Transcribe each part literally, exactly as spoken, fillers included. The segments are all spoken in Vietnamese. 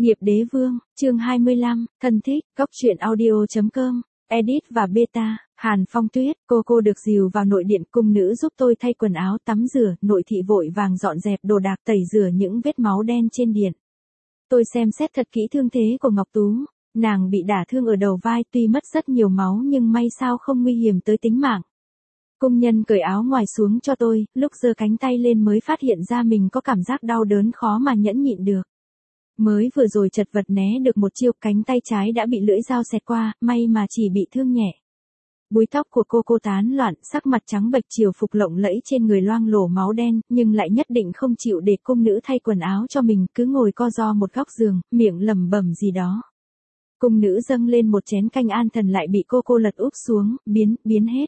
Nghiệp đế vương, chương hai mươi lăm, thân thích, góc truyện audio.com, edit và beta, Hàn Phong Tuyết, cô cô được dìu vào nội điện, cung nữ giúp tôi thay quần áo tắm rửa, nội thị vội vàng dọn dẹp đồ đạc tẩy rửa những vết máu đen trên điện. Tôi xem xét thật kỹ thương thế của Ngọc Tú, nàng bị đả thương ở đầu vai, tuy mất rất nhiều máu nhưng may sao không nguy hiểm tới tính mạng. Công nhân cởi áo ngoài xuống cho tôi, lúc giơ cánh tay lên mới phát hiện ra mình có cảm giác đau đớn khó mà nhẫn nhịn được. Mới vừa rồi chật vật né được một chiêu, cánh tay trái đã bị lưỡi dao xẹt qua, may mà chỉ bị thương nhẹ. Búi tóc của cô cô tán loạn, sắc mặt trắng bệch, chiều phục lộng lẫy trên người loang lổ máu đen, nhưng lại nhất định không chịu để cung nữ thay quần áo cho mình, cứ ngồi co ro một góc giường, miệng lẩm bẩm gì đó. Cung nữ dâng lên một chén canh an thần lại bị cô cô lật úp xuống, biến, biến hết.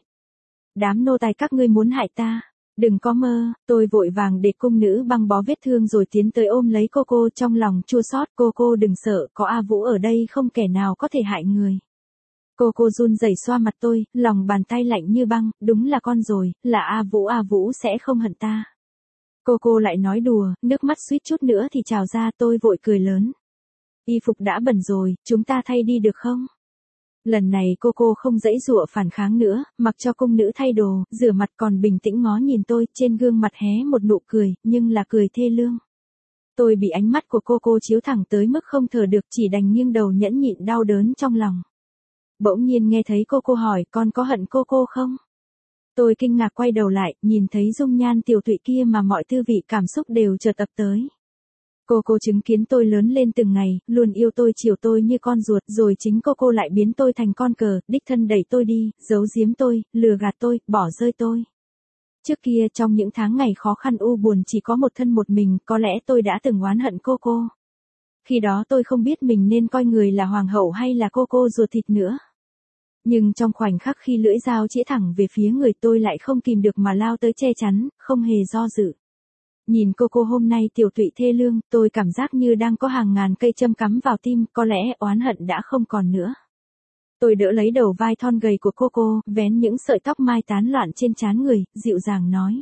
Đám nô tài các ngươi muốn hại ta. Đừng có mơ, tôi vội vàng để cung nữ băng bó vết thương rồi tiến tới ôm lấy cô cô, trong lòng chua xót. Cô cô đừng sợ, có A Vũ ở đây không kẻ nào có thể hại người. Cô cô run rẩy xoa mặt tôi, lòng bàn tay lạnh như băng, đúng là con rồi, là A Vũ, A Vũ sẽ không hận ta. Cô cô lại nói đùa, nước mắt suýt chút nữa thì trào ra, tôi vội cười lớn. Y phục đã bẩn rồi, chúng ta thay đi được không? Lần này cô cô không dãy dụa phản kháng nữa, mặc cho cung nữ thay đồ, rửa mặt còn bình tĩnh ngó nhìn tôi, trên gương mặt hé một nụ cười, nhưng là cười thê lương. Tôi bị ánh mắt của cô cô chiếu thẳng tới mức không thở được, chỉ đành nghiêng đầu nhẫn nhịn đau đớn trong lòng. Bỗng nhiên nghe thấy cô cô hỏi, con có hận cô cô không? Tôi kinh ngạc quay đầu lại, nhìn thấy dung nhan tiểu tụy kia mà mọi thư vị cảm xúc đều chợt ập tới. Cô cô chứng kiến tôi lớn lên từng ngày, luôn yêu tôi chiều tôi như con ruột, rồi chính cô cô lại biến tôi thành con cờ, đích thân đẩy tôi đi, giấu giếm tôi, lừa gạt tôi, bỏ rơi tôi. Trước kia trong những tháng ngày khó khăn u buồn chỉ có một thân một mình, có lẽ tôi đã từng oán hận cô cô. Khi đó tôi không biết mình nên coi người là hoàng hậu hay là cô cô ruột thịt nữa. Nhưng trong khoảnh khắc khi lưỡi dao chĩa thẳng về phía người, tôi lại không kìm được mà lao tới che chắn, không hề do dự. Nhìn cô cô hôm nay tiểu tụy thê lương, tôi cảm giác như đang có hàng ngàn cây châm cắm vào tim, có lẽ oán hận đã không còn nữa. Tôi đỡ lấy đầu vai thon gầy của cô cô, vén những sợi tóc mai tán loạn trên trán người, dịu dàng nói.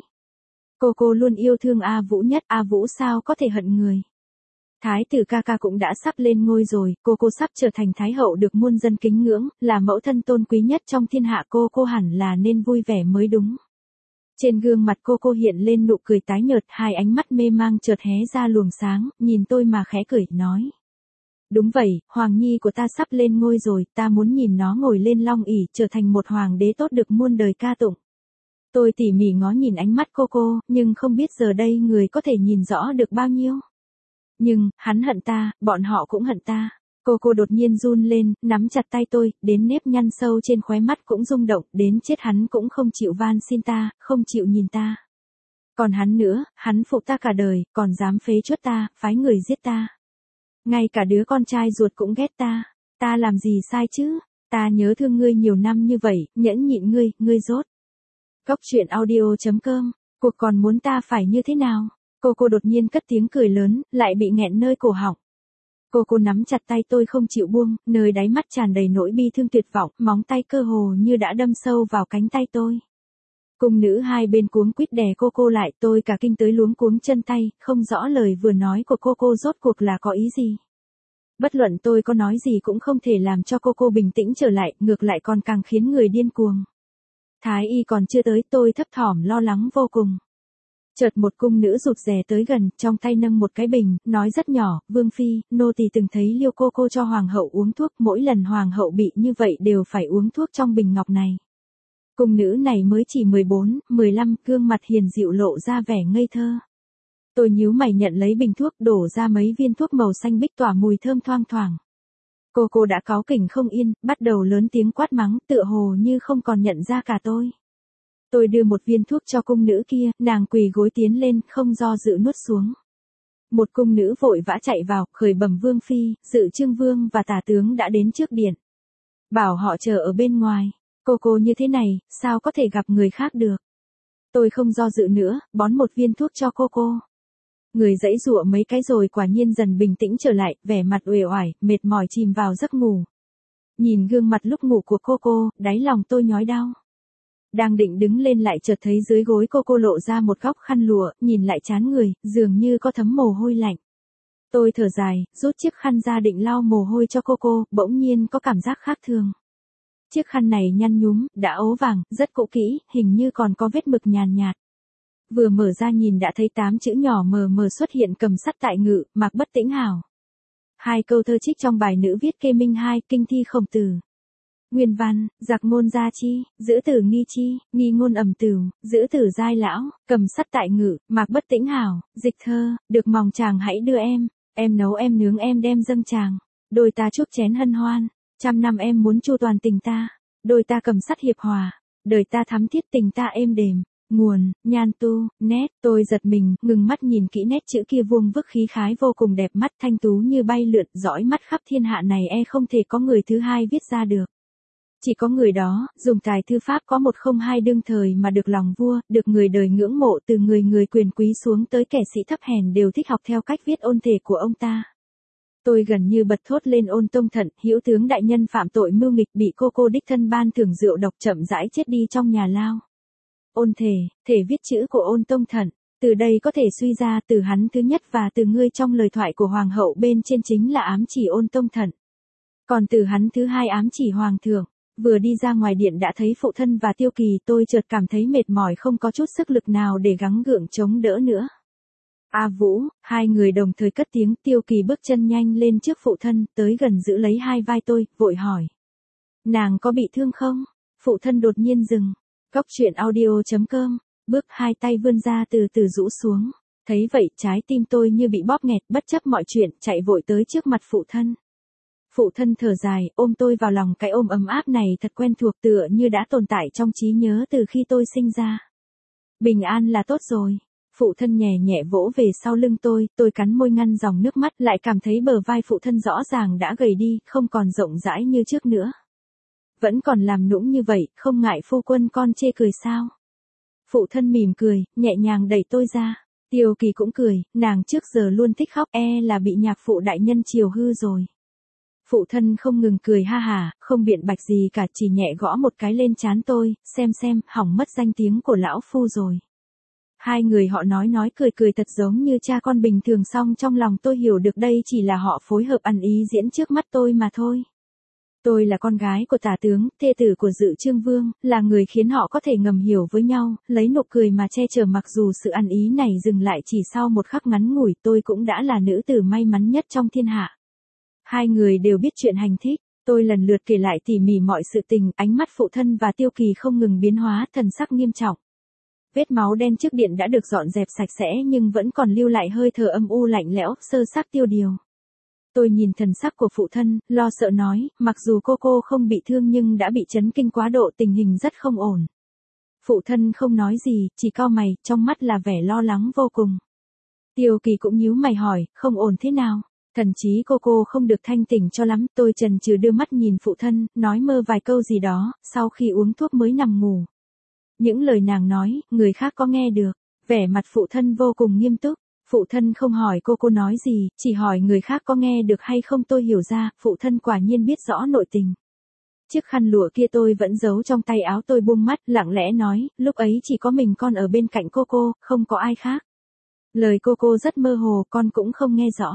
Cô cô luôn yêu thương A Vũ nhất, A Vũ sao có thể hận người. Thái tử ca ca cũng đã sắp lên ngôi rồi, cô cô sắp trở thành thái hậu được muôn dân kính ngưỡng, là mẫu thân tôn quý nhất trong thiên hạ, cô cô hẳn là nên vui vẻ mới đúng. Trên gương mặt cô cô hiện lên nụ cười tái nhợt, hai ánh mắt mê mang chợt hé ra luồng sáng, nhìn tôi mà khẽ cười, nói. Đúng vậy, hoàng nhi của ta sắp lên ngôi rồi, ta muốn nhìn nó ngồi lên long ỷ, trở thành một hoàng đế tốt được muôn đời ca tụng. Tôi tỉ mỉ ngó nhìn ánh mắt cô cô, nhưng không biết giờ đây người có thể nhìn rõ được bao nhiêu. Nhưng, hắn hận ta, bọn họ cũng hận ta. Cô cô đột nhiên run lên, nắm chặt tay tôi, đến nếp nhăn sâu trên khóe mắt cũng rung động, đến chết hắn cũng không chịu van xin ta, không chịu nhìn ta. Còn hắn nữa, hắn phụ ta cả đời, còn dám phế chuất ta, phái người giết ta. Ngay cả đứa con trai ruột cũng ghét ta. Ta làm gì sai chứ? Ta nhớ thương ngươi nhiều năm như vậy, nhẫn nhịn ngươi, ngươi dốt. Góc truyện audio.com, cuộc còn muốn ta phải như thế nào? Cô cô đột nhiên cất tiếng cười lớn, lại bị nghẹn nơi cổ họng. Cô cô nắm chặt tay tôi không chịu buông, nơi đáy mắt tràn đầy nỗi bi thương tuyệt vọng, móng tay cơ hồ như đã đâm sâu vào cánh tay tôi. Cung nữ hai bên cuống quýt đè cô cô lại, tôi cả kinh tới luống cuống chân tay, không rõ lời vừa nói của cô cô rốt cuộc là có ý gì. Bất luận tôi có nói gì cũng không thể làm cho cô cô bình tĩnh trở lại, ngược lại còn càng khiến người điên cuồng. Thái y còn chưa tới, tôi thấp thỏm lo lắng vô cùng. Chợt một cung nữ rụt rè tới gần, trong tay nâng một cái bình, nói rất nhỏ, Vương Phi, nô tỳ từng thấy Liêu cô cô cho hoàng hậu uống thuốc, mỗi lần hoàng hậu bị như vậy đều phải uống thuốc trong bình ngọc này. Cung nữ này mới chỉ mười bốn, mười lăm, gương mặt hiền dịu lộ ra vẻ ngây thơ. Tôi nhíu mày nhận lấy bình thuốc, đổ ra mấy viên thuốc màu xanh biếc tỏa mùi thơm thoang thoảng. Cô cô đã cáu kỉnh không yên, bắt đầu lớn tiếng quát mắng, tựa hồ như không còn nhận ra cả tôi. Tôi đưa một viên thuốc cho cung nữ kia, nàng quỳ gối tiến lên, không do dự nuốt xuống. Một cung nữ vội vã chạy vào, khởi bẩm Vương Phi, Dự Trương Vương và Tả Tướng đã đến trước điện. Bảo họ chờ ở bên ngoài. Cô cô như thế này, sao có thể gặp người khác được. Tôi không do dự nữa, bón một viên thuốc cho cô cô. Người dãy dụa mấy cái rồi quả nhiên dần bình tĩnh trở lại, vẻ mặt uể oải, mệt mỏi chìm vào giấc ngủ. Nhìn gương mặt lúc ngủ của cô cô, đáy lòng tôi nhói đau. Đang định đứng lên lại chợt thấy dưới gối cô cô lộ ra một góc khăn lụa, nhìn lại trán người, dường như có thấm mồ hôi lạnh. Tôi thở dài, rút chiếc khăn ra định lau mồ hôi cho cô cô, bỗng nhiên có cảm giác khác thường. Chiếc khăn này nhăn nhúm, đã ố vàng, rất cũ kỹ, hình như còn có vết mực nhàn nhạt. Vừa mở ra nhìn đã thấy tám chữ nhỏ mờ mờ xuất hiện cầm sắt tại ngự, Mạc Bất Tĩnh Hảo. Hai câu thơ trích trong bài nữ viết kê minh hai, kinh thi Khổng Tử. Nguyên văn, giặc ngôn gia chi, giữ tử nghi chi, nghi ngôn ẩm tửu, giữ tử giai lão, cầm sắt tại ngự, Mạc Bất Tĩnh Hảo, dịch thơ, được mòng chàng hãy đưa em, em nấu em nướng em đem dâng chàng, đôi ta chuốc chén hân hoan, trăm năm em muốn chu toàn tình ta, đôi ta cầm sắt hiệp hòa, đời ta thắm thiết tình ta êm đềm. Nguồn, Nhan Tu, nét, tôi giật mình, ngừng mắt nhìn kỹ nét chữ kia vuông vức khí khái vô cùng đẹp mắt thanh tú như bay lượn, dõi mắt khắp thiên hạ này e không thể có người thứ hai viết ra được. Chỉ có người đó, dùng tài thư pháp có một không hai đương thời mà được lòng vua, được người đời ngưỡng mộ từ người người quyền quý xuống tới kẻ sĩ thấp hèn đều thích học theo cách viết ôn thể của ông ta. Tôi gần như bật thốt lên Ôn Tông Thận, hữu tướng đại nhân phạm tội mưu nghịch bị cô cô đích thân ban thưởng rượu độc chậm rãi chết đi trong nhà lao. Ôn thể, thể viết chữ của Ôn Tông Thận, từ đây có thể suy ra từ hắn thứ nhất và từ ngươi trong lời thoại của hoàng hậu bên trên chính là ám chỉ Ôn Tông Thận. Còn từ hắn thứ hai ám chỉ hoàng thượng. Vừa đi ra ngoài điện đã thấy phụ thân và Tiêu Kỳ, tôi chợt cảm thấy mệt mỏi không có chút sức lực nào để gắng gượng chống đỡ nữa. A Vũ, hai người đồng thời cất tiếng, Tiêu Kỳ bước chân nhanh lên trước phụ thân, tới gần giữ lấy hai vai tôi, vội hỏi. Nàng có bị thương không? Phụ thân đột nhiên dừng. Cóc truyện audio chấm com, bước hai tay vươn ra từ từ rũ xuống. Thấy vậy trái tim tôi như bị bóp nghẹt, bất chấp mọi chuyện, chạy vội tới trước mặt phụ thân. Phụ thân thở dài, ôm tôi vào lòng, cái ôm ấm áp này thật quen thuộc tựa như đã tồn tại trong trí nhớ từ khi tôi sinh ra. Bình an là tốt rồi. Phụ thân nhẹ nhẹ vỗ về sau lưng tôi, tôi cắn môi ngăn dòng nước mắt, lại cảm thấy bờ vai phụ thân rõ ràng đã gầy đi, không còn rộng rãi như trước nữa. Vẫn còn làm nũng như vậy, không ngại phu quân con chê cười sao? Phụ thân mỉm cười, nhẹ nhàng đẩy tôi ra. Tiêu Kỳ cũng cười, nàng trước giờ luôn thích khóc, e là bị nhạc phụ đại nhân chiều hư rồi. Phụ thân không ngừng cười ha hả, không biện bạch gì cả, chỉ nhẹ gõ một cái lên trán tôi, xem xem, hỏng mất danh tiếng của lão phu rồi. Hai người họ nói nói cười cười thật giống như cha con bình thường, song trong lòng tôi hiểu được đây chỉ là họ phối hợp ăn ý diễn trước mắt tôi mà thôi. Tôi là con gái của tả tướng, thê tử của Dự Trương Vương, là người khiến họ có thể ngầm hiểu với nhau, lấy nụ cười mà che chở, mặc dù sự ăn ý này dừng lại chỉ sau một khắc ngắn ngủi, tôi cũng đã là nữ tử may mắn nhất trong thiên hạ. Hai người đều biết chuyện hành thích, tôi lần lượt kể lại tỉ mỉ mọi sự tình, ánh mắt phụ thân và Tiêu Kỳ không ngừng biến hóa, thần sắc nghiêm trọng. Vết máu đen trước điện đã được dọn dẹp sạch sẽ nhưng vẫn còn lưu lại hơi thở âm u lạnh lẽo, sơ xác tiêu điều. Tôi nhìn thần sắc của phụ thân, lo sợ nói, mặc dù cô cô không bị thương nhưng đã bị chấn kinh quá độ, tình hình rất không ổn. Phụ thân không nói gì, chỉ cau mày, trong mắt là vẻ lo lắng vô cùng. Tiêu Kỳ cũng nhíu mày hỏi, không ổn thế nào? Thần trí cô cô không được thanh tỉnh cho lắm, tôi chần chừ đưa mắt nhìn phụ thân, nói mơ vài câu gì đó, sau khi uống thuốc mới nằm ngủ. Những lời nàng nói, người khác có nghe được, vẻ mặt phụ thân vô cùng nghiêm túc, phụ thân không hỏi cô cô nói gì, chỉ hỏi người khác có nghe được hay không. Tôi hiểu ra, phụ thân quả nhiên biết rõ nội tình. Chiếc khăn lụa kia tôi vẫn giấu trong tay áo, tôi buông mắt, lặng lẽ nói, lúc ấy chỉ có mình con ở bên cạnh cô cô, không có ai khác. Lời cô cô rất mơ hồ, con cũng không nghe rõ.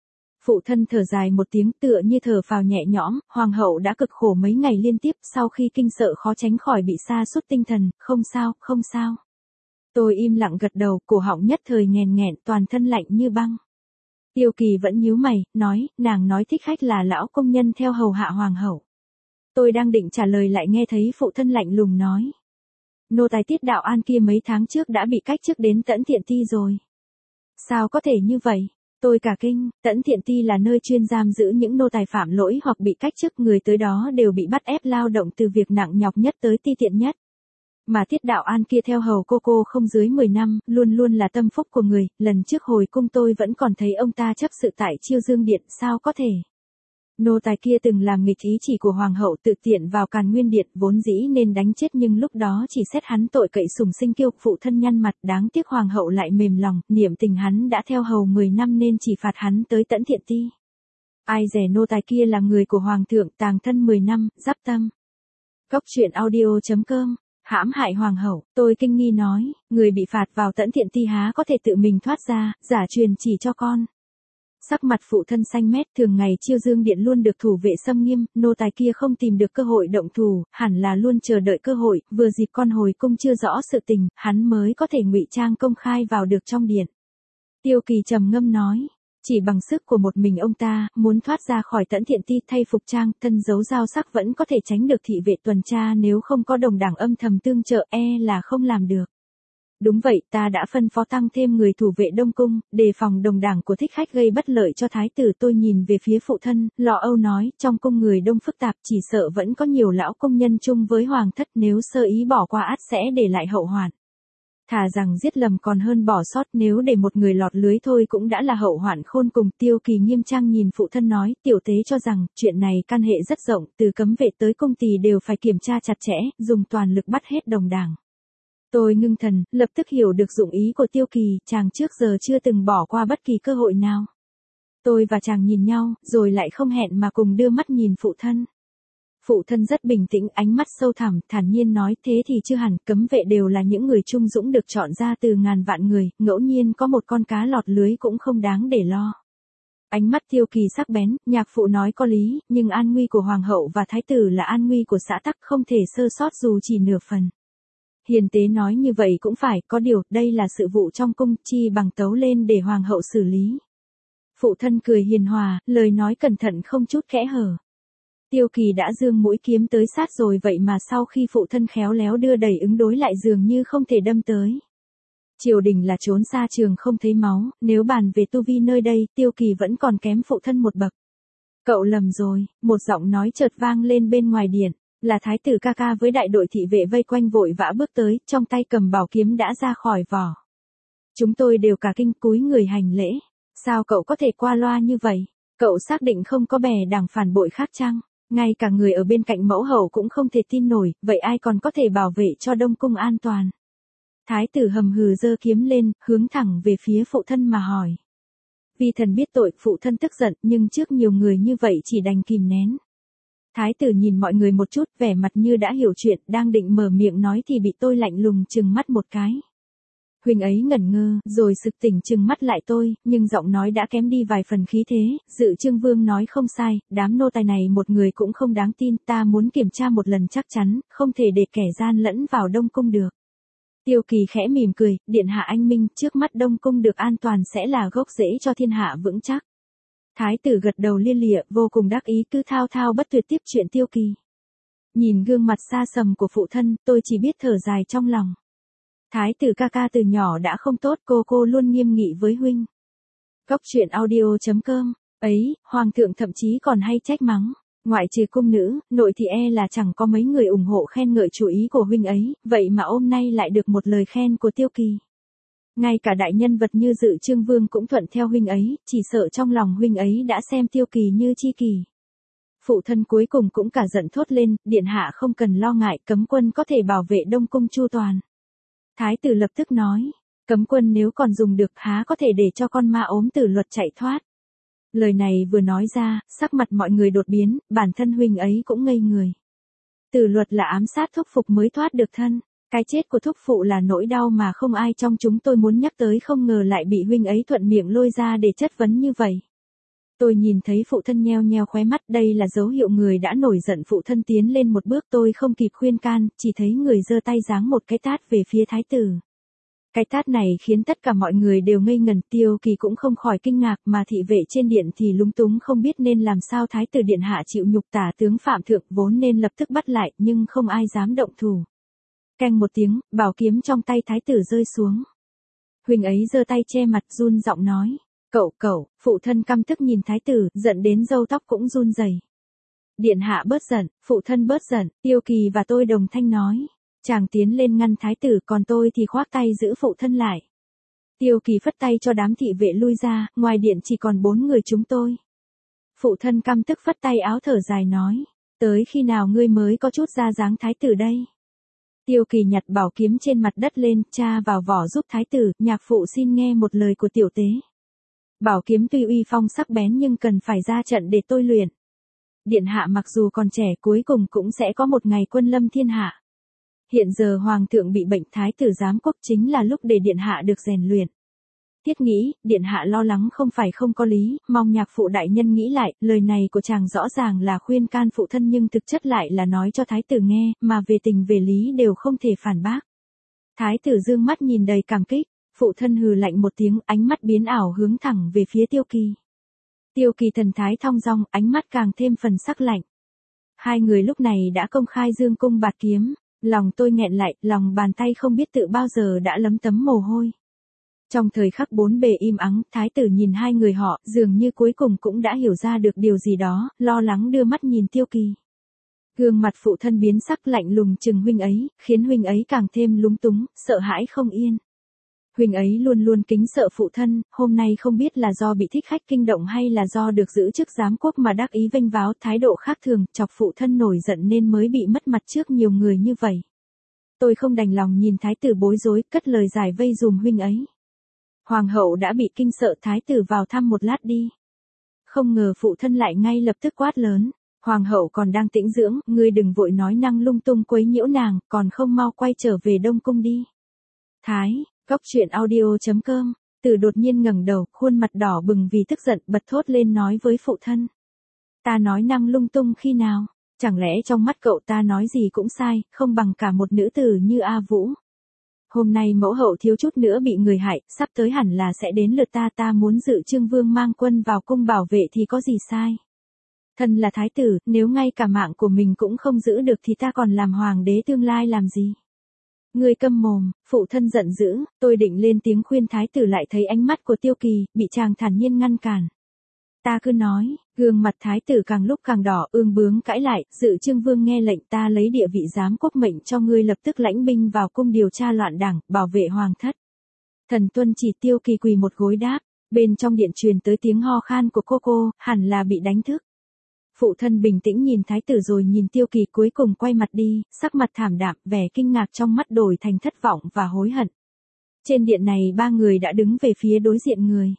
Phụ thân thở dài một tiếng, tựa như thở phào nhẹ nhõm, hoàng hậu đã cực khổ mấy ngày liên tiếp, sau khi kinh sợ khó tránh khỏi bị sa sút tinh thần, không sao, không sao. Tôi im lặng gật đầu, cổ họng nhất thời nghèn nghẹn, toàn thân lạnh như băng. Tiêu Kỳ vẫn nhíu mày, nói, nàng nói thích khách là lão công nhân theo hầu hạ hoàng hậu. Tôi đang định trả lời lại nghe thấy phụ thân lạnh lùng nói. Nô tài Tiết Đạo An kia mấy tháng trước đã bị cách chức đến Tẫn Thiện Ti rồi. Sao có thể như vậy? Tôi cả kinh, Tẫn Thiện Ti là nơi chuyên giam giữ những nô tài phạm lỗi hoặc bị cách chức, người tới đó đều bị bắt ép lao động từ việc nặng nhọc nhất tới ti tiện nhất. Mà Tiết Đạo An kia theo hầu cô cô không dưới mười năm, luôn luôn là tâm phúc của người, lần trước hồi cung tôi vẫn còn thấy ông ta chấp sự tại Chiêu Dương Điện, sao có thể. Nô tài kia từng làm nghịch ý chỉ của hoàng hậu, tự tiện vào Càn Nguyên Điện, vốn dĩ nên đánh chết nhưng lúc đó chỉ xét hắn tội cậy sùng sinh kiêu. Phụ thân nhăn mặt, đáng tiếc hoàng hậu lại mềm lòng, niệm tình hắn đã theo hầu mười năm nên chỉ phạt hắn tới Tẫn Thiện Ti. Ai dè nô tài kia là người của hoàng thượng, tàng thân mười năm, giáp tâm. Cóc truyện audio chấm com, hãm hại hoàng hậu, tôi kinh nghi nói, người bị phạt vào Tẫn Thiện Ti há có thể tự mình thoát ra, giả truyền chỉ cho con. Sắc mặt phụ thân xanh mét, thường ngày Chiêu Dương Điện luôn được thủ vệ xâm nghiêm, nô tài kia không tìm được cơ hội động thủ, hẳn là luôn chờ đợi cơ hội, vừa dịp con hồi cung chưa rõ sự tình, hắn mới có thể ngụy trang công khai vào được trong điện. Tiêu Kỳ trầm ngâm nói, chỉ bằng sức của một mình ông ta, muốn thoát ra khỏi Tẫn Thiện Ti thay phục trang, thân giấu dao sắc vẫn có thể tránh được thị vệ tuần tra, nếu không có đồng đảng âm thầm tương trợ e là không làm được. Đúng vậy, ta đã phân phó tăng thêm người thủ vệ Đông Cung, đề phòng đồng đảng của thích khách gây bất lợi cho thái tử. Tôi nhìn về phía phụ thân, lo âu nói, trong cung người đông phức tạp, chỉ sợ vẫn có nhiều lão công nhân chung với hoàng thất, nếu sơ ý bỏ qua ắt sẽ để lại hậu hoạn. Thà rằng giết lầm còn hơn bỏ sót, nếu để một người lọt lưới thôi cũng đã là hậu hoạn khôn cùng. Tiêu Kỳ nghiêm trang nhìn phụ thân nói, tiểu tế cho rằng, chuyện này căn hệ rất rộng, từ cấm vệ tới cung tỳ đều phải kiểm tra chặt chẽ, dùng toàn lực bắt hết đồng đảng. Tôi ngưng thần, lập tức hiểu được dụng ý của Tiêu Kỳ, chàng trước giờ chưa từng bỏ qua bất kỳ cơ hội nào. Tôi và chàng nhìn nhau, rồi lại không hẹn mà cùng đưa mắt nhìn phụ thân. Phụ thân rất bình tĩnh, ánh mắt sâu thẳm, thản nhiên nói, thế thì chưa hẳn, cấm vệ đều là những người trung dũng được chọn ra từ ngàn vạn người, ngẫu nhiên có một con cá lọt lưới cũng không đáng để lo. Ánh mắt Tiêu Kỳ sắc bén, nhạc phụ nói có lý, nhưng an nguy của hoàng hậu và thái tử là an nguy của xã tắc, không thể sơ sót dù chỉ nửa phần. Hiền tế nói như vậy cũng phải, có điều, đây là sự vụ trong cung, chi bằng tấu lên để hoàng hậu xử lý. Phụ thân cười hiền hòa, lời nói cẩn thận không chút kẽ hở. Tiêu Kỳ đã giương mũi kiếm tới sát rồi, vậy mà sau khi phụ thân khéo léo đưa đẩy ứng đối lại dường như không thể đâm tới. Triều đình là trốn xa trường không thấy máu, nếu bàn về tu vi nơi đây, Tiêu Kỳ vẫn còn kém phụ thân một bậc. Cậu lầm rồi, một giọng nói chợt vang lên bên ngoài điện, là thái tử ca ca với đại đội thị vệ vây quanh vội vã bước tới, trong tay cầm bảo kiếm đã ra khỏi vỏ. Chúng tôi đều cả kinh, cúi người hành lễ. Sao cậu có thể qua loa như vậy? Cậu xác định không có bè đảng phản bội khác chăng? Ngay cả người ở bên cạnh mẫu hậu cũng không thể tin nổi, vậy ai còn có thể bảo vệ cho Đông Cung an toàn? Thái tử hầm hừ giơ kiếm lên, hướng thẳng về phía phụ thân mà hỏi. Vi thần biết tội, phụ thân tức giận, nhưng trước nhiều người như vậy chỉ đành kìm nén. Thái tử nhìn mọi người một chút, vẻ mặt như đã hiểu chuyện, đang định mở miệng nói thì bị tôi lạnh lùng trừng mắt một cái. Huynh ấy ngẩn ngơ, rồi sực tỉnh trừng mắt lại tôi, nhưng giọng nói đã kém đi vài phần khí thế. Dự Trương Vương nói không sai, đám nô tài này một người cũng không đáng tin, ta muốn kiểm tra một lần chắc chắn, không thể để kẻ gian lẫn vào Đông Cung được. Tiêu Kỳ khẽ mỉm cười, điện hạ anh minh, trước mắt Đông Cung được an toàn sẽ là gốc rễ cho thiên hạ vững chắc. Thái tử gật đầu lia lịa, vô cùng đắc ý, cứ thao thao bất tuyệt tiếp chuyện Tiêu Kỳ. Nhìn gương mặt xa sầm của phụ thân, tôi chỉ biết thở dài trong lòng. Thái tử ca ca từ nhỏ đã không tốt, cô cô luôn nghiêm nghị với huynh. Góc truyện audio chấm com, ấy, hoàng thượng thậm chí còn hay trách mắng. Ngoại trừ cung nữ, nội thì e là chẳng có mấy người ủng hộ khen ngợi chủ ý của huynh ấy, vậy mà hôm nay lại được một lời khen của Tiêu Kỳ. Ngay cả đại nhân vật như Dự Trương Vương cũng thuận theo huynh ấy, chỉ sợ trong lòng huynh ấy đã xem Tiêu Kỳ như chi kỷ. Phụ thân cuối cùng cũng cả giận thốt lên, điện hạ không cần lo ngại, cấm quân có thể bảo vệ Đông Cung chu toàn. Thái tử lập tức nói, cấm quân nếu còn dùng được há có thể để cho con ma ốm tử luật chạy thoát. Lời này vừa nói ra, sắc mặt mọi người đột biến, bản thân huynh ấy cũng ngây người. Tử luật là ám sát thúc phục mới thoát được thân. Cái chết của thúc phụ là nỗi đau mà không ai trong chúng tôi muốn nhắc tới, không ngờ lại bị huynh ấy thuận miệng lôi ra để chất vấn như vậy. Tôi nhìn thấy phụ thân nheo nheo khóe mắt, đây là dấu hiệu người đã nổi giận. Phụ thân tiến lên một bước, tôi không kịp khuyên can, chỉ thấy người giơ tay giáng một cái tát về phía thái tử. Cái tát này khiến tất cả mọi người đều ngây ngẩn, Tiêu Kỳ cũng không khỏi kinh ngạc, mà thị vệ trên điện thì lúng túng không biết nên làm sao. Thái tử điện hạ chịu nhục, tả tướng phạm thượng vốn nên lập tức bắt lại, nhưng không ai dám động thủ. Keng một tiếng, bảo kiếm trong tay thái tử rơi xuống. Huynh ấy giơ tay che mặt, run giọng nói, cậu cậu, phụ thân căm tức nhìn thái tử, giận đến râu tóc cũng run rẩy. Điện hạ bớt giận, phụ thân bớt giận. Tiêu Kỳ và tôi đồng thanh nói. Chàng tiến lên ngăn thái tử, còn tôi thì khoác tay giữ phụ thân lại. Tiêu Kỳ phất tay cho đám thị vệ lui ra, ngoài điện chỉ còn bốn người chúng tôi. Phụ thân căm tức phất tay áo thở dài nói, tới khi nào ngươi mới có chút ra dáng thái tử đây? Tiêu Kỳ nhặt bảo kiếm trên mặt đất lên, tra vào vỏ giúp thái tử, nhạc phụ xin nghe một lời của tiểu tế. Bảo kiếm tuy uy phong sắc bén nhưng cần phải ra trận để tôi luyện. Điện hạ mặc dù còn trẻ, cuối cùng cũng sẽ có một ngày quân lâm thiên hạ. Hiện giờ hoàng thượng bị bệnh, thái tử giám quốc chính là lúc để điện hạ được rèn luyện. Thiết nghĩ, điện hạ lo lắng không phải không có lý, mong nhạc phụ đại nhân nghĩ lại, lời này của chàng rõ ràng là khuyên can phụ thân nhưng thực chất lại là nói cho thái tử nghe, mà về tình về lý đều không thể phản bác. Thái tử dương mắt nhìn đầy cảm kích, phụ thân hừ lạnh một tiếng, ánh mắt biến ảo hướng thẳng về phía Tiêu Kỳ. Tiêu Kỳ thần thái thong dong, ánh mắt càng thêm phần sắc lạnh. Hai người lúc này đã công khai dương cung bạt kiếm, lòng tôi nghẹn lại, lòng bàn tay không biết tự bao giờ đã lấm tấm mồ hôi. Trong thời khắc bốn bề im ắng, thái tử nhìn hai người họ, dường như cuối cùng cũng đã hiểu ra được điều gì đó, lo lắng đưa mắt nhìn Tiêu Kỳ. Gương mặt phụ thân biến sắc lạnh lùng chừng huynh ấy, khiến huynh ấy càng thêm lúng túng, sợ hãi không yên. Huynh ấy luôn luôn kính sợ phụ thân, hôm nay không biết là do bị thích khách kinh động hay là do được giữ chức giám quốc mà đắc ý vênh váo thái độ khác thường, chọc phụ thân nổi giận nên mới bị mất mặt trước nhiều người như vậy. Tôi không đành lòng nhìn thái tử bối rối, cất lời giải vây dùm huynh ấy. Hoàng hậu đã bị kinh sợ, thái tử vào thăm một lát đi. Không ngờ phụ thân lại ngay lập tức quát lớn. Hoàng hậu còn đang tĩnh dưỡng, ngươi đừng vội nói năng lung tung quấy nhiễu nàng, còn không mau quay trở về Đông Cung đi. Thái, Góc truyện audio chấm com, Từ đột nhiên ngẩng đầu, khuôn mặt đỏ bừng vì tức giận, bật thốt lên nói với phụ thân. Ta nói năng lung tung khi nào, chẳng lẽ trong mắt cậu ta nói gì cũng sai, không bằng cả một nữ tử như A Vũ. Hôm nay mẫu hậu thiếu chút nữa bị người hại, sắp tới hẳn là sẽ đến lượt ta, ta muốn dự Trương Vương mang quân vào cung bảo vệ thì có gì sai. Thân là thái tử, nếu ngay cả mạng của mình cũng không giữ được thì ta còn làm hoàng đế tương lai làm gì. Ngươi câm mồm, phụ thân giận dữ, tôi định lên tiếng khuyên thái tử lại thấy ánh mắt của Tiêu Kỳ, bị chàng thản nhiên ngăn cản. Ta cứ nói, gương mặt thái tử càng lúc càng đỏ, ương bướng cãi lại, dự Trương Vương nghe lệnh, ta lấy địa vị giám quốc mệnh cho ngươi lập tức lãnh binh vào cung điều tra loạn đảng, bảo vệ hoàng thất. Thần tuân chỉ. Tiêu Kỳ quỳ một gối đáp, bên trong điện truyền tới tiếng ho khan của cô cô, hẳn là bị đánh thức. Phụ thân bình tĩnh nhìn thái tử rồi nhìn Tiêu Kỳ, cuối cùng quay mặt đi, sắc mặt thảm đạm, vẻ kinh ngạc trong mắt đổi thành thất vọng và hối hận. Trên điện này ba người đã đứng về phía đối diện người.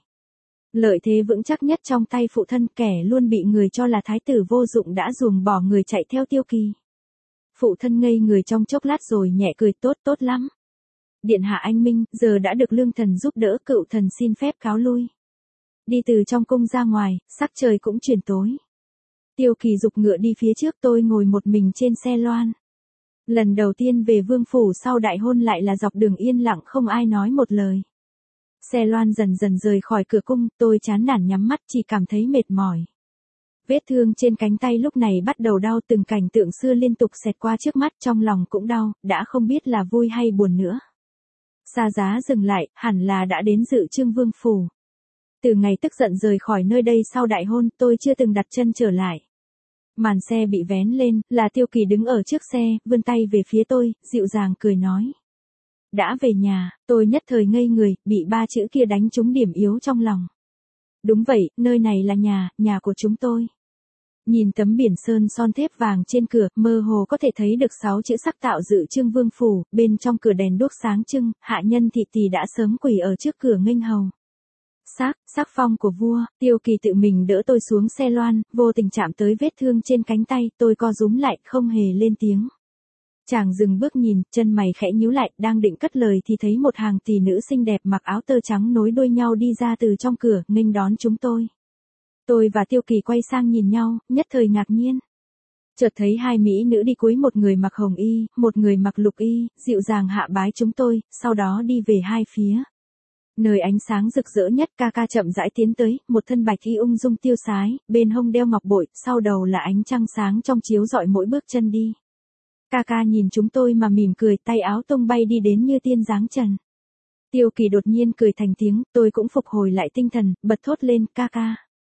Lợi thế vững chắc nhất trong tay phụ thân, kẻ luôn bị người cho là thái tử vô dụng đã ruồng bỏ người chạy theo Tiêu Kỳ. Phụ thân ngây người trong chốc lát rồi nhẹ cười, tốt tốt lắm. Điện hạ anh minh, giờ đã được lương thần giúp đỡ, cựu thần xin phép cáo lui. Đi từ trong cung ra ngoài, sắc trời cũng chuyển tối. Tiêu Kỳ giục ngựa đi phía trước, tôi ngồi một mình trên xe loan. Lần đầu tiên về vương phủ sau đại hôn lại là dọc đường yên lặng không ai nói một lời. Xe loan dần dần rời khỏi cửa cung, tôi chán nản nhắm mắt chỉ cảm thấy mệt mỏi. Vết thương trên cánh tay lúc này bắt đầu đau, từng cảnh tượng xưa liên tục xẹt qua trước mắt, trong lòng cũng đau, đã không biết là vui hay buồn nữa. Xa giá dừng lại, hẳn là đã đến dự Trương Vương phủ. Từ ngày tức giận rời khỏi nơi đây sau đại hôn, tôi chưa từng đặt chân trở lại. Màn xe bị vén lên, là Tiêu Kỳ đứng ở trước xe, vươn tay về phía tôi, dịu dàng cười nói. Đã về nhà, tôi nhất thời ngây người, bị ba chữ kia đánh trúng điểm yếu trong lòng. Đúng vậy, nơi này là nhà, nhà của chúng tôi. Nhìn tấm biển sơn son thép vàng trên cửa, mơ hồ có thể thấy được sáu chữ sắc tạo dự Trương Vương phủ, bên trong cửa đèn đuốc sáng trưng, hạ nhân thị tỳ đã sớm quỳ ở trước cửa nghênh hầu. Sắc, sắc phong của vua. Tiêu Kỳ tự mình đỡ tôi xuống xe loan, vô tình chạm tới vết thương trên cánh tay, tôi co rúm lại, không hề lên tiếng. Chàng dừng bước nhìn, chân mày khẽ nhíu lại, đang định cất lời thì thấy một hàng tỷ nữ xinh đẹp mặc áo tơ trắng nối đuôi nhau đi ra từ trong cửa, nghênh đón chúng tôi. Tôi và Tiêu Kỳ quay sang nhìn nhau, nhất thời ngạc nhiên. Chợt thấy hai mỹ nữ đi cuối, một người mặc hồng y, một người mặc lục y, dịu dàng hạ bái chúng tôi, sau đó đi về hai phía. Nơi ánh sáng rực rỡ nhất, ca ca chậm rãi tiến tới, một thân bạch y ung dung tiêu sái, bên hông đeo ngọc bội, sau đầu là ánh trăng sáng trong chiếu rọi mỗi bước chân đi. Ca ca nhìn chúng tôi mà mỉm cười, tay áo tung bay đi đến như tiên dáng trần. Tiêu Kỳ đột nhiên cười thành tiếng, tôi cũng phục hồi lại tinh thần, bật thốt lên, ca ca.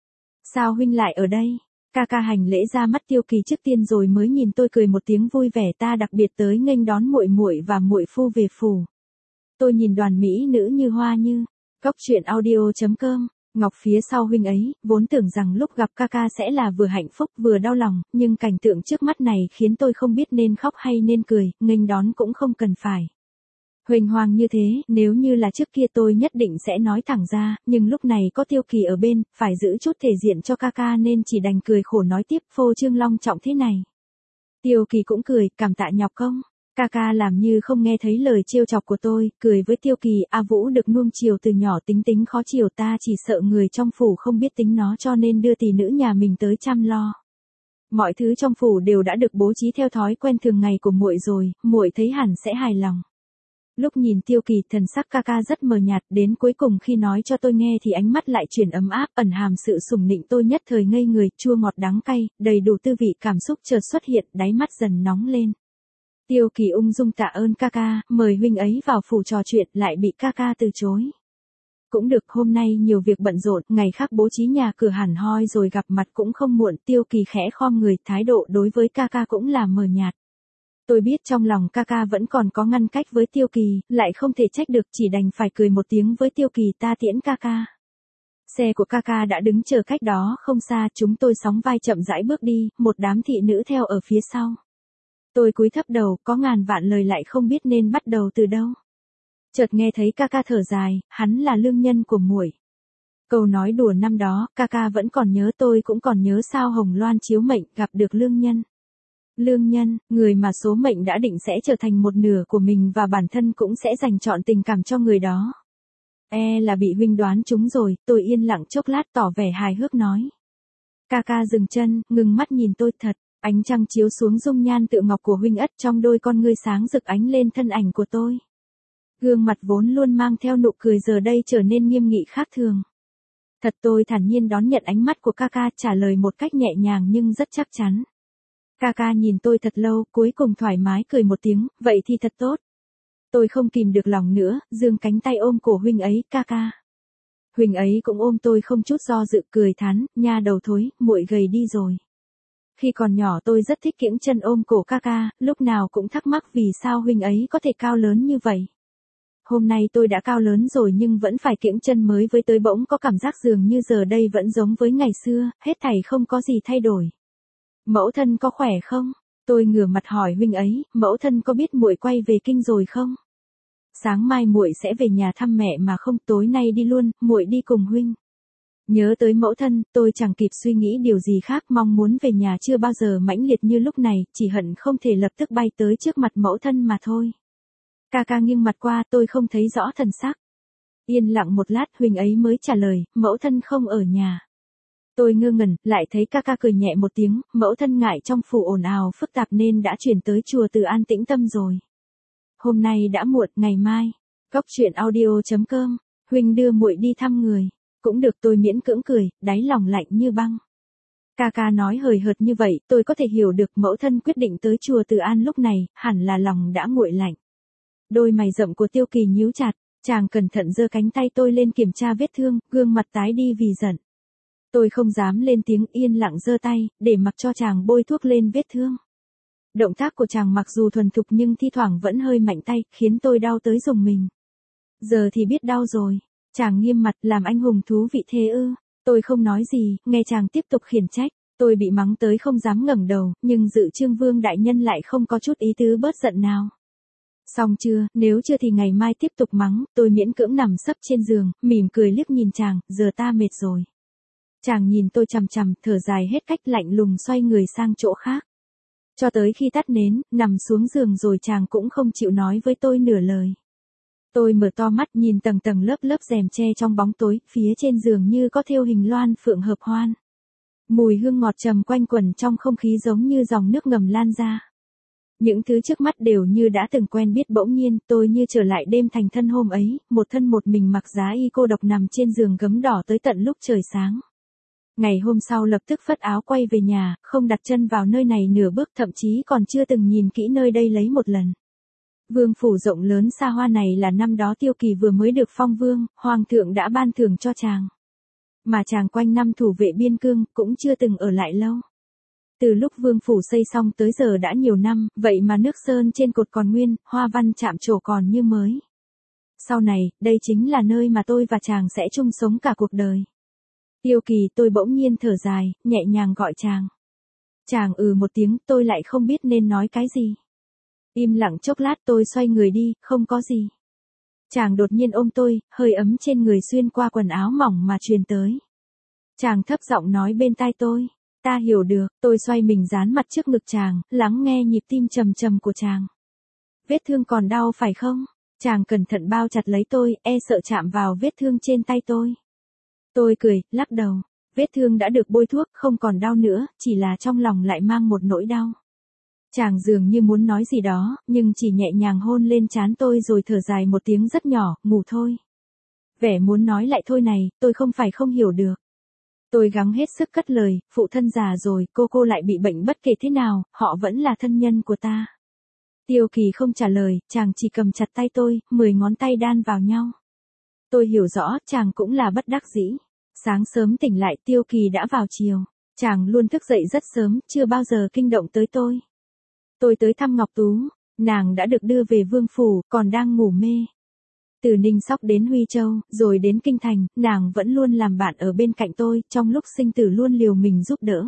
Sao huynh lại ở đây? Ca ca hành lễ ra mắt Tiêu Kỳ trước tiên rồi mới nhìn tôi cười một tiếng vui vẻ, ta đặc biệt tới nghênh đón muội muội và muội phu về phủ. Tôi nhìn đoàn mỹ nữ như hoa như. Góc truyện audio chấm com, Ngọc phía sau huynh ấy, vốn tưởng rằng lúc gặp ca ca sẽ là vừa hạnh phúc vừa đau lòng, nhưng cảnh tượng trước mắt này khiến tôi không biết nên khóc hay nên cười, nghênh đón cũng không cần phải huênh hoang như thế, nếu như là trước kia tôi nhất định sẽ nói thẳng ra, nhưng lúc này có Tiêu Kỳ ở bên, phải giữ chút thể diện cho ca ca nên chỉ đành cười khổ nói tiếp, phô trương long trọng thế này. Tiêu Kỳ cũng cười, cảm tạ nhọc công. Ca ca làm như không nghe thấy lời trêu chọc của tôi, cười với Tiêu Kỳ, A Vũ được nuông chiều từ nhỏ tính tính khó chiều, ta chỉ sợ người trong phủ không biết tính nó cho nên đưa tỷ nữ nhà mình tới chăm lo. Mọi thứ trong phủ đều đã được bố trí theo thói quen thường ngày của muội rồi, muội thấy hẳn sẽ hài lòng. Lúc nhìn Tiêu Kỳ, thần sắc ca ca rất mờ nhạt, đến cuối cùng khi nói cho tôi nghe thì ánh mắt lại chuyển ấm áp, ẩn hàm sự sủng nịnh, tôi nhất thời ngây người, chua ngọt đắng cay, đầy đủ tư vị cảm xúc chợt xuất hiện, đáy mắt dần nóng lên. Tiêu Kỳ ung dung tạ ơn ca ca, mời huynh ấy vào phủ trò chuyện, lại bị ca ca từ chối. Cũng được, hôm nay nhiều việc bận rộn, ngày khác bố trí nhà cửa hẳn hoi rồi gặp mặt cũng không muộn. Tiêu Kỳ khẽ khom người, thái độ đối với ca ca cũng là mờ nhạt. Tôi biết trong lòng ca ca vẫn còn có ngăn cách với Tiêu Kỳ, lại không thể trách được, chỉ đành phải cười một tiếng với Tiêu Kỳ, ta tiễn ca ca. Xe của ca ca đã đứng chờ cách đó không xa, chúng tôi sóng vai chậm rãi bước đi, một đám thị nữ theo ở phía sau. Tôi cúi thấp đầu, có ngàn vạn lời lại không biết nên bắt đầu từ đâu. Chợt nghe thấy ca ca thở dài, hắn là lương nhân của muội. Câu nói đùa năm đó, ca ca vẫn còn nhớ, tôi cũng còn nhớ sao hồng loan chiếu mệnh gặp được lương nhân. Lương nhân, người mà số mệnh đã định sẽ trở thành một nửa của mình và bản thân cũng sẽ dành trọn tình cảm cho người đó. E là bị huynh đoán trúng rồi, tôi yên lặng chốc lát tỏ vẻ hài hước nói. Ca ca dừng chân, ngừng mắt nhìn tôi thật, ánh trăng chiếu xuống dung nhan tựa ngọc của huynh ất, trong đôi con ngươi sáng rực ánh lên thân ảnh của tôi. Gương mặt vốn luôn mang theo nụ cười giờ đây trở nên nghiêm nghị khác thường. Thật, tôi thản nhiên đón nhận ánh mắt của ca ca, trả lời một cách nhẹ nhàng nhưng rất chắc chắn. Ca ca nhìn tôi thật lâu, cuối cùng thoải mái cười một tiếng, vậy thì thật tốt. Tôi không kìm được lòng nữa, giương cánh tay ôm cổ huynh ấy, ca ca. Huynh ấy cũng ôm tôi không chút do dự, cười thán, nha đầu thối, muội gầy đi rồi. Khi còn nhỏ tôi rất thích kiễng chân ôm cổ ca ca, lúc nào cũng thắc mắc vì sao huynh ấy có thể cao lớn như vậy. Hôm nay tôi đã cao lớn rồi nhưng vẫn phải kiễng chân mới với tới, bỗng có cảm giác dường như giờ đây vẫn giống với ngày xưa, hết thảy không có gì thay đổi. Mẫu thân có khỏe không? Tôi ngửa mặt hỏi huynh ấy, mẫu thân có biết muội quay về kinh rồi không? Sáng mai muội sẽ về nhà thăm mẹ mà không, tối nay đi luôn, muội đi cùng huynh. Nhớ tới mẫu thân, tôi chẳng kịp suy nghĩ điều gì khác, mong muốn về nhà chưa bao giờ mãnh liệt như lúc này, chỉ hận không thể lập tức bay tới trước mặt mẫu thân mà thôi. Ca ca nghiêng mặt qua, tôi không thấy rõ thần sắc. Yên lặng một lát, huynh ấy mới trả lời, mẫu thân không ở nhà. Tôi ngơ ngẩn, lại thấy ca ca cười nhẹ một tiếng, mẫu thân ngại trong phủ ồn ào phức tạp nên đã chuyển tới chùa Từ An tĩnh tâm rồi. Hôm nay đã muộn, ngày mai. Cốc truyện audio chấm com, huynh đưa muội đi thăm người. Cũng được, tôi miễn cưỡng cười, đáy lòng lạnh như băng. Ca ca nói hời hợt như vậy, tôi có thể hiểu được mẫu thân quyết định tới chùa Từ An lúc này, hẳn là lòng đã nguội lạnh. Đôi mày rậm của Tiêu Kỳ nhíu chặt, chàng cẩn thận giơ cánh tay tôi lên kiểm tra vết thương, gương mặt tái đi vì giận. Tôi không dám lên tiếng, yên lặng giơ tay, để mặc cho chàng bôi thuốc lên vết thương. Động tác của chàng mặc dù thuần thục nhưng thi thoảng vẫn hơi mạnh tay, khiến tôi đau tới rùng mình. Giờ thì biết đau rồi. Chàng nghiêm mặt, làm anh hùng thú vị thế ư? Tôi không nói gì, nghe chàng tiếp tục khiển trách. Tôi bị mắng tới không dám ngẩng đầu, nhưng Dự Trương Vương đại nhân lại không có chút ý tứ bớt giận nào. Xong chưa, nếu chưa thì ngày mai tiếp tục mắng. Tôi miễn cưỡng nằm sấp trên giường, mỉm cười liếc nhìn chàng, giờ ta mệt rồi. Chàng nhìn tôi chằm chằm, thở dài hết cách, lạnh lùng xoay người sang chỗ khác. Cho tới khi tắt nến, nằm xuống giường rồi chàng cũng không chịu nói với tôi nửa lời. Tôi mở to mắt nhìn tầng tầng lớp lớp rèm che trong bóng tối, phía trên giường như có thêu hình loan phượng hợp hoan. Mùi hương ngọt trầm quanh quẩn trong không khí giống như dòng nước ngầm lan ra. Những thứ trước mắt đều như đã từng quen biết, bỗng nhiên tôi như trở lại đêm thành thân hôm ấy, một thân một mình mặc giá y cô độc nằm trên giường gấm đỏ tới tận lúc trời sáng. Ngày hôm sau lập tức phất áo quay về nhà, không đặt chân vào nơi này nửa bước, thậm chí còn chưa từng nhìn kỹ nơi đây lấy một lần. Vương phủ rộng lớn xa hoa này là năm đó Tiêu Kỳ vừa mới được phong vương, hoàng thượng đã ban thưởng cho chàng. Mà chàng quanh năm thủ vệ biên cương, cũng chưa từng ở lại lâu. Từ lúc vương phủ xây xong tới giờ đã nhiều năm, vậy mà nước sơn trên cột còn nguyên, hoa văn chạm trổ còn như mới. Sau này, đây chính là nơi mà tôi và chàng sẽ chung sống cả cuộc đời. Tiêu Kỳ, tôi bỗng nhiên thở dài, nhẹ nhàng gọi chàng. Chàng ừ một tiếng, tôi lại không biết nên nói cái gì. Im lặng chốc lát, tôi xoay người đi, không có gì. Chàng đột nhiên ôm tôi, hơi ấm trên người xuyên qua quần áo mỏng mà truyền tới. Chàng thấp giọng nói bên tai tôi, ta hiểu được. Tôi xoay mình dán mặt trước ngực chàng, lắng nghe nhịp tim trầm trầm của chàng. Vết thương còn đau phải không? Chàng cẩn thận bao chặt lấy tôi, e sợ chạm vào vết thương trên tay tôi. Tôi cười, lắc đầu. Vết thương đã được bôi thuốc, không còn đau nữa, chỉ là trong lòng lại mang một nỗi đau. Chàng dường như muốn nói gì đó, nhưng chỉ nhẹ nhàng hôn lên trán tôi rồi thở dài một tiếng rất nhỏ, ngủ thôi. Vẻ muốn nói lại thôi này, tôi không phải không hiểu được. Tôi gắng hết sức cất lời, phụ thân già rồi, cô cô lại bị bệnh bất kể thế nào, họ vẫn là thân nhân của ta. Tiêu Kỳ không trả lời, chàng chỉ cầm chặt tay tôi, mười ngón tay đan vào nhau. Tôi hiểu rõ, chàng cũng là bất đắc dĩ. Sáng sớm tỉnh lại, Tiêu Kỳ đã vào chiều. Chàng luôn thức dậy rất sớm, chưa bao giờ kinh động tới tôi. Tôi tới thăm Ngọc Tú, nàng đã được đưa về Vương Phủ, còn đang ngủ mê. Từ Ninh Sóc đến Huy Châu, rồi đến Kinh Thành, nàng vẫn luôn làm bạn ở bên cạnh tôi, trong lúc sinh tử luôn liều mình giúp đỡ.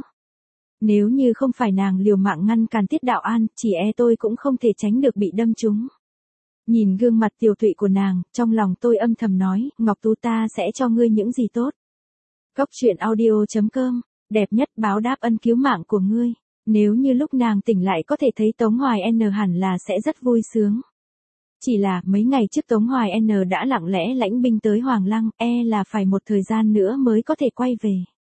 Nếu như không phải nàng liều mạng ngăn cản Tiết Đạo An, chỉ e tôi cũng không thể tránh được bị đâm trúng. Nhìn gương mặt tiều tụy của nàng, trong lòng tôi âm thầm nói, Ngọc Tú ta sẽ cho ngươi những gì tốt. Cốc truyện audio chấm com, đẹp nhất báo đáp ân cứu mạng của ngươi. Nếu như lúc nàng tỉnh lại có thể thấy Tống Hoài N hẳn là sẽ rất vui sướng. Chỉ là mấy ngày trước Tống Hoài N đã lặng lẽ lãnh binh tới Hoàng Lăng, e là phải một thời gian nữa mới có thể quay về.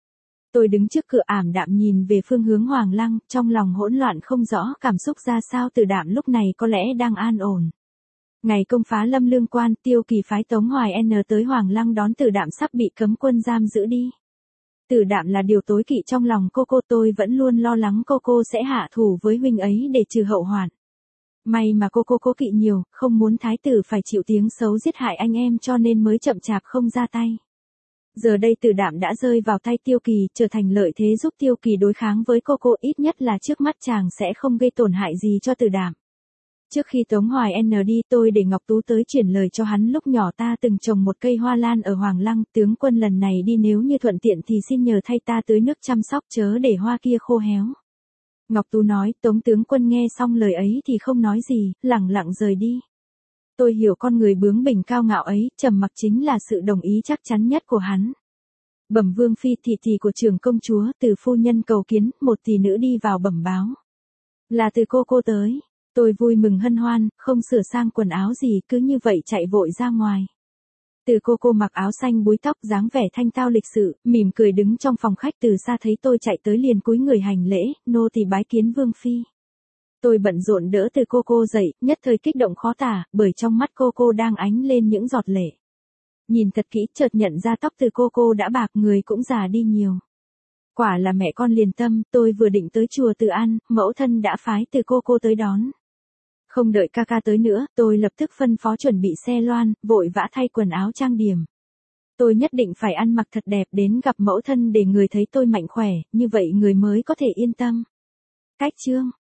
Tôi đứng trước cửa ảm đạm nhìn về phương hướng Hoàng Lăng, trong lòng hỗn loạn không rõ cảm xúc ra sao. Từ Đạm lúc này có lẽ đang an ổn. Ngày công phá Lâm Lương Quan, Tiêu Kỳ phái Tống Hoài N tới Hoàng Lăng đón Từ Đạm sắp bị cấm quân giam giữ đi. Từ Đạm là điều tối kỵ trong lòng cô cô, tôi vẫn luôn lo lắng cô cô sẽ hạ thủ với huynh ấy để trừ hậu hoạn. May mà cô cô cố kỵ nhiều, không muốn thái tử phải chịu tiếng xấu giết hại anh em cho nên mới chậm chạp không ra tay. Giờ đây Từ Đạm đã rơi vào tay Tiêu Kỳ, trở thành lợi thế giúp Tiêu Kỳ đối kháng với cô cô, ít nhất là trước mắt chàng sẽ không gây tổn hại gì cho Từ Đạm. Trước khi Tống Hoài N đi, tôi để Ngọc Tú tới chuyển lời cho hắn lúc nhỏ ta từng trồng một cây hoa lan ở Hoàng Lăng, tướng quân lần này đi nếu như thuận tiện thì xin nhờ thay ta tưới nước chăm sóc chớ để hoa kia khô héo. Ngọc Tú nói, Tống tướng quân nghe xong lời ấy thì không nói gì, lẳng lặng rời đi. Tôi hiểu con người bướng bỉnh cao ngạo ấy, trầm mặc chính là sự đồng ý chắc chắn nhất của hắn. Bẩm Vương phi, thị thị của trưởng công chúa, từ phu nhân cầu kiến, một tỷ nữ đi vào bẩm báo. Là từ cô cô tới. Tôi vui mừng hân hoan, không sửa sang quần áo gì, cứ như vậy chạy vội ra ngoài. Từ cô cô mặc áo xanh búi tóc, dáng vẻ thanh tao lịch sự, mỉm cười đứng trong phòng khách, từ xa thấy tôi chạy tới liền cúi người hành lễ, nô tỳ bái kiến Vương phi. Tôi bận rộn đỡ từ cô cô dậy, nhất thời kích động khó tả, bởi trong mắt cô cô đang ánh lên những giọt lệ. Nhìn thật kỹ, chợt nhận ra tóc từ cô cô đã bạc, người cũng già đi nhiều. Quả là mẹ con liền tâm, tôi vừa định tới chùa Từ An, mẫu thân đã phái từ cô cô tới đón. Không đợi ca ca tới nữa, tôi lập tức phân phó chuẩn bị xe loan, vội vã thay quần áo trang điểm. Tôi nhất định phải ăn mặc thật đẹp đến gặp mẫu thân để người thấy tôi mạnh khỏe, như vậy người mới có thể yên tâm. Cách chương